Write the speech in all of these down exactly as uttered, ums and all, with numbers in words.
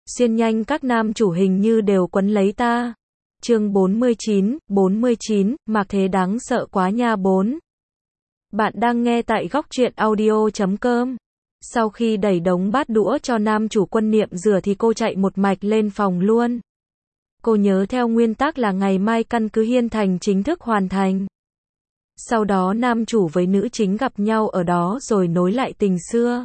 Xuyên nhanh các nam chủ hình như đều quấn lấy ta. Chương bốn mươi chín, bốn mươi chín, Mạc Thế đáng sợ quá nha bốn. Bạn đang nghe tại góc truyện audio chấm com. Sau khi đẩy đống bát đũa cho nam chủ Quân Niệm rửa thì cô chạy một mạch lên phòng luôn. Cô nhớ theo nguyên tắc là ngày mai căn cứ Hiên Thành chính thức hoàn thành. Sau đó nam chủ với nữ chính gặp nhau ở đó rồi nối lại tình xưa.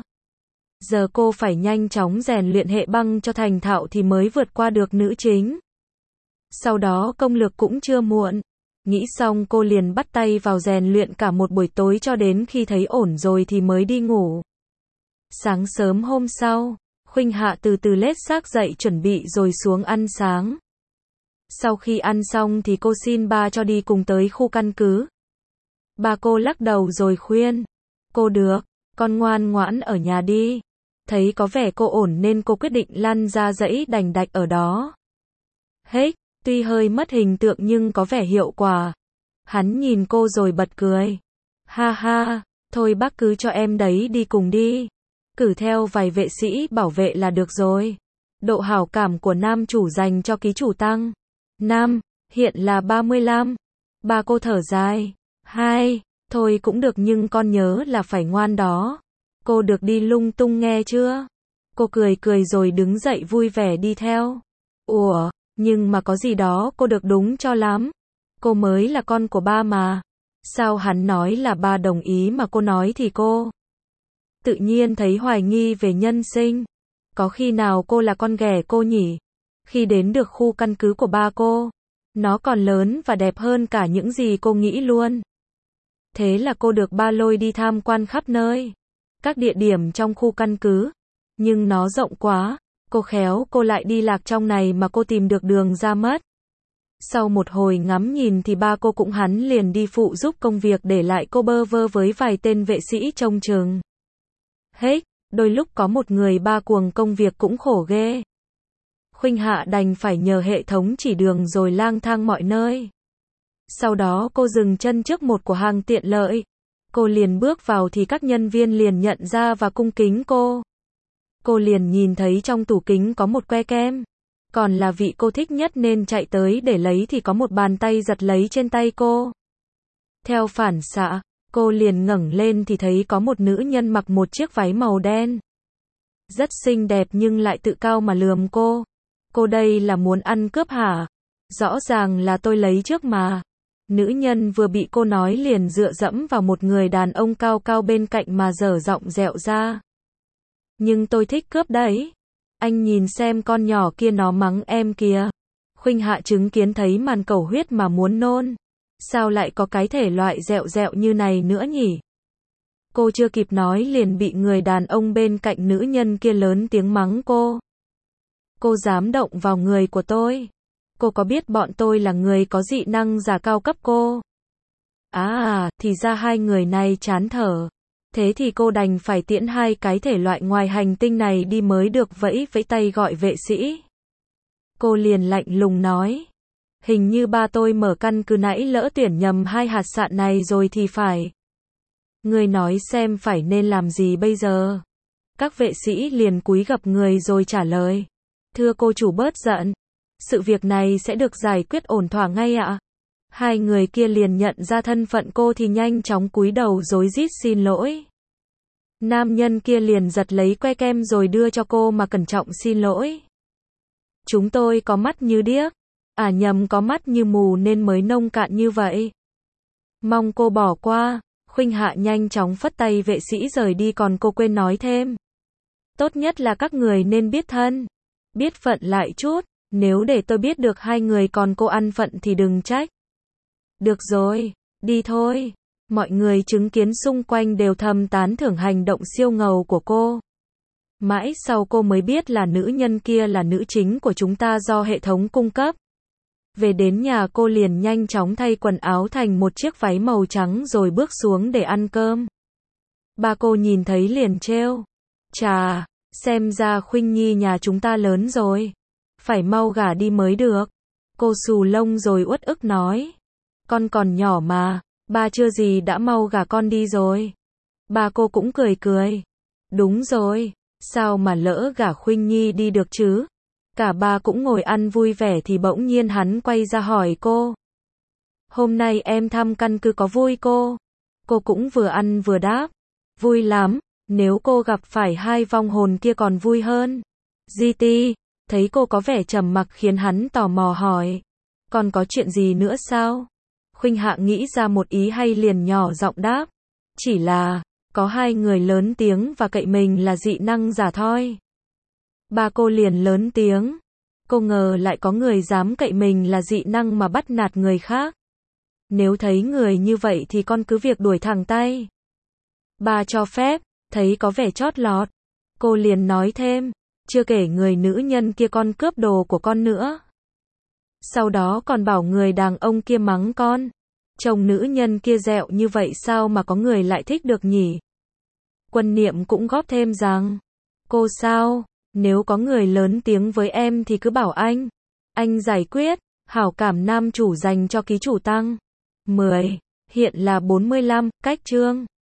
Giờ cô phải nhanh chóng rèn luyện hệ băng cho thành thạo thì mới vượt qua được nữ chính. Sau đó công lực cũng chưa muộn. Nghĩ xong cô liền bắt tay vào rèn luyện cả một buổi tối cho đến khi thấy ổn rồi thì mới đi ngủ. Sáng sớm hôm sau, Khuynh Hạ từ từ lết xác dậy chuẩn bị rồi xuống ăn sáng. Sau khi ăn xong thì cô xin ba cho đi cùng tới khu căn cứ. Ba cô lắc đầu rồi khuyên. Cô được, con ngoan ngoãn ở nhà đi. Thấy có vẻ cô ổn nên cô quyết định lăn ra dãy đành đạch ở đó. Hết, tuy hơi mất hình tượng nhưng có vẻ hiệu quả. Hắn nhìn cô rồi bật cười. Ha ha, thôi bác cứ cho em đấy đi cùng đi. Cử theo vài vệ sĩ bảo vệ là được rồi. Độ hảo cảm của nam chủ dành cho ký chủ tăng. Nam, hiện là ba mươi lăm. Ba cô thở dài. Hai, thôi cũng được nhưng con nhớ là phải ngoan đó. Cô được đi lung tung nghe chưa? Cô cười cười rồi đứng dậy vui vẻ đi theo. Ủa, nhưng mà có gì đó cô được đúng cho lắm. Cô mới là con của ba mà. Sao hắn nói là ba đồng ý mà cô nói thì cô tự nhiên thấy hoài nghi về nhân sinh. Có khi nào cô là con ghẻ cô nhỉ? Khi đến được khu căn cứ của ba cô, nó còn lớn và đẹp hơn cả những gì cô nghĩ luôn. Thế là cô được ba lôi đi tham quan khắp nơi. Các địa điểm trong khu căn cứ. Nhưng nó rộng quá. Cô khéo cô lại đi lạc trong này mà cô tìm được đường ra mất. Sau một hồi ngắm nhìn thì ba cô cũng hắn liền đi phụ giúp công việc để lại cô bơ vơ với vài tên vệ sĩ trông chừng. Hết, đôi lúc có một người ba cuồng công việc cũng khổ ghê. Khuynh Hạ đành phải nhờ hệ thống chỉ đường rồi lang thang mọi nơi. Sau đó cô dừng chân trước một cửa hàng tiện lợi. Cô liền bước vào thì các nhân viên liền nhận ra và cung kính cô. Cô liền nhìn thấy trong tủ kính có một que kem. Còn là vị cô thích nhất nên chạy tới để lấy thì có một bàn tay giật lấy trên tay cô. Theo phản xạ, cô liền ngẩng lên thì thấy có một nữ nhân mặc một chiếc váy màu đen. Rất xinh đẹp nhưng lại tự cao mà lườm cô. Cô đây là muốn ăn cướp hả? Rõ ràng là tôi lấy trước mà. Nữ nhân vừa bị cô nói liền dựa dẫm vào một người đàn ông cao cao bên cạnh mà dở giọng dẹo ra. Nhưng tôi thích cướp đấy. Anh nhìn xem con nhỏ kia nó mắng em kìa. Khuynh Hạ chứng kiến thấy màn cầu huyết mà muốn nôn. Sao lại có cái thể loại dẹo dẹo như này nữa nhỉ? Cô chưa kịp nói liền bị người đàn ông bên cạnh nữ nhân kia lớn tiếng mắng cô. Cô dám động vào người của tôi. Cô có biết bọn tôi là người có dị năng giả cao cấp cô? À à, thì ra hai người này chán thở. Thế thì cô đành phải tiễn hai cái thể loại ngoài hành tinh này đi mới được vẫy vẫy tay gọi vệ sĩ. Cô liền lạnh lùng nói. Hình như ba tôi mở căn cứ nãy lỡ tuyển nhầm hai hạt sạn này rồi thì phải. Người nói xem phải nên làm gì bây giờ? Các vệ sĩ liền cúi gập người rồi trả lời. Thưa cô chủ bớt giận. Sự việc này sẽ được giải quyết ổn thỏa ngay ạ. Hai người kia liền nhận ra thân phận cô thì nhanh chóng cúi đầu rối rít xin lỗi. Nam nhân kia liền giật lấy que kem rồi đưa cho cô mà cẩn trọng xin lỗi. Chúng tôi có mắt như điếc. À nhầm có mắt như mù nên mới nông cạn như vậy. Mong cô bỏ qua. Khuynh Hạ nhanh chóng phất tay vệ sĩ rời đi còn cô quên nói thêm. Tốt nhất là các người nên biết thân. Biết phận lại chút. Nếu để tôi biết được hai người còn cô ăn phận thì đừng trách. Được rồi, đi thôi. Mọi người chứng kiến xung quanh đều thầm tán thưởng hành động siêu ngầu của cô. Mãi sau cô mới biết là nữ nhân kia là nữ chính của chúng ta do hệ thống cung cấp. Về đến nhà cô liền nhanh chóng thay quần áo thành một chiếc váy màu trắng rồi bước xuống để ăn cơm. Ba cô nhìn thấy liền trêu. Chà, xem ra Khuynh Nhi nhà chúng ta lớn rồi. Phải mau gả đi mới được. Cô xù lông rồi uất ức nói. Con còn nhỏ mà, ba chưa gì đã mau gả con đi rồi. Ba cô cũng cười cười. Đúng rồi, sao mà lỡ gả Khuynh Nhi đi được chứ? Cả ba cũng ngồi ăn vui vẻ thì bỗng nhiên hắn quay ra hỏi cô. Hôm nay em thăm căn cứ có vui cô? Cô cũng vừa ăn vừa đáp. Vui lắm, nếu cô gặp phải hai vong hồn kia còn vui hơn. giê tê, thấy cô có vẻ trầm mặc khiến hắn tò mò hỏi. Còn có chuyện gì nữa sao? Khuynh Hạ nghĩ ra một ý hay liền nhỏ giọng đáp. Chỉ là, có hai người lớn tiếng và cậy mình là dị năng giả thôi. Ba cô liền lớn tiếng. Cô ngờ lại có người dám cậy mình là dị năng mà bắt nạt người khác. Nếu thấy người như vậy thì con cứ việc đuổi thẳng tay. Ba cho phép, thấy có vẻ chót lọt. Cô liền nói thêm, chưa kể người nữ nhân kia con cướp đồ của con nữa. Sau đó còn bảo người đàn ông kia mắng con. Chồng nữ nhân kia dẹo như vậy sao mà có người lại thích được nhỉ? Quân Niệm cũng góp thêm rằng, cô sao, nếu có người lớn tiếng với em thì cứ bảo anh. Anh giải quyết, hảo cảm nam chủ dành cho ký chủ tăng. mười. Hiện là bốn mươi lăm, cách chương.